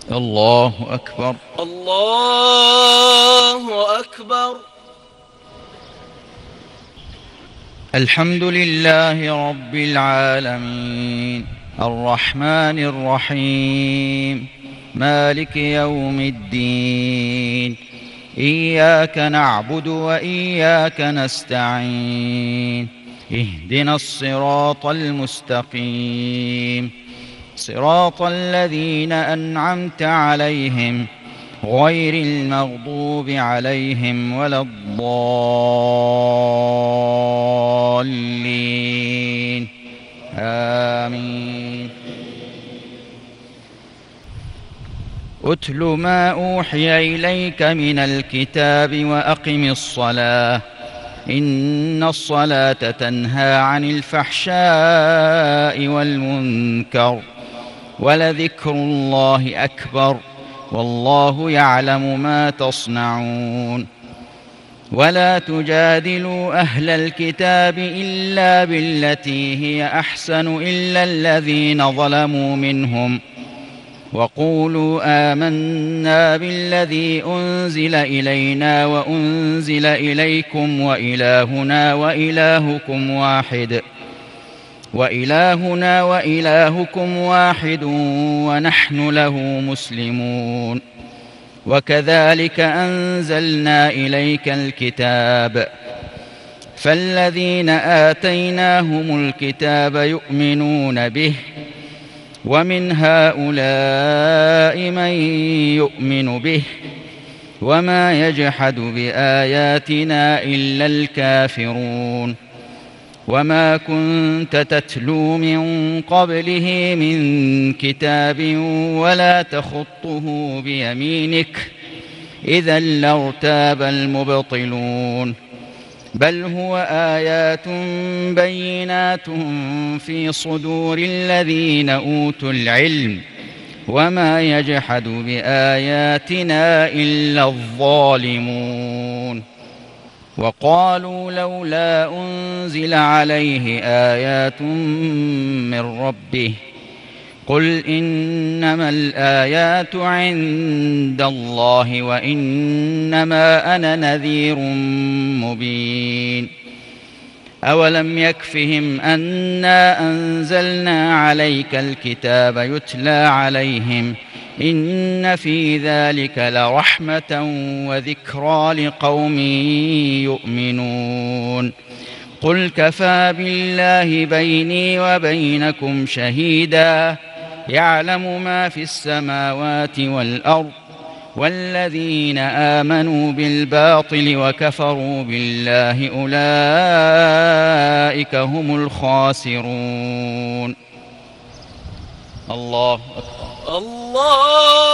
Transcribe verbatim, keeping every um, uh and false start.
الله أكبر. الله أكبر. الحمد لله رب العالمين الرحمن الرحيم مالك يوم الدين إياك نعبد وإياك نستعين اهدنا الصراط المستقيم صراط الذين أنعمت عليهم غير المغضوب عليهم ولا الضالين آمين. أتل ما أوحي إليك من الكتاب وأقم الصلاة إن الصلاة تنهى عن الفحشاء والمنكر ولذكر الله أكبر والله يعلم ما تصنعون. ولا تجادلوا أهل الكتاب إلا بالتي هي أحسن إلا الذين ظلموا منهم وقولوا آمنا بالذي أنزل إلينا وأنزل إليكم وإلهنا وإلهكم واحد وإلهنا وإلهكم واحد ونحن له مسلمون. وكذلك أنزلنا إليك الكتاب فالذين آتيناهم الكتاب يؤمنون به ومن هؤلاء من يؤمن به وما يجحد بآياتنا إلا الكافرون. وما كنت تتلو من قبله من كتاب ولا تخطه بيمينك إذا لارتاب المبطلون بل هو آيات بينات في صدور الذين أوتوا العلم وما يجحد بآياتنا إلا الظالمون. وقالوا لولا أنزل عليه آيات من ربه قل إنما الآيات عند الله وإنما أنا نذير مبين. أولم يكفهم أنا أنزلنا عليك الكتاب يتلى عليهم إن في ذلك لرحمة وذكرى لقوم يؤمنون. قل كفى بالله بيني وبينكم شهيدا يعلم ما في السماوات والأرض والذين آمنوا بالباطل وكفروا بالله أولئك هم الخاسرون. الله أكبر. الله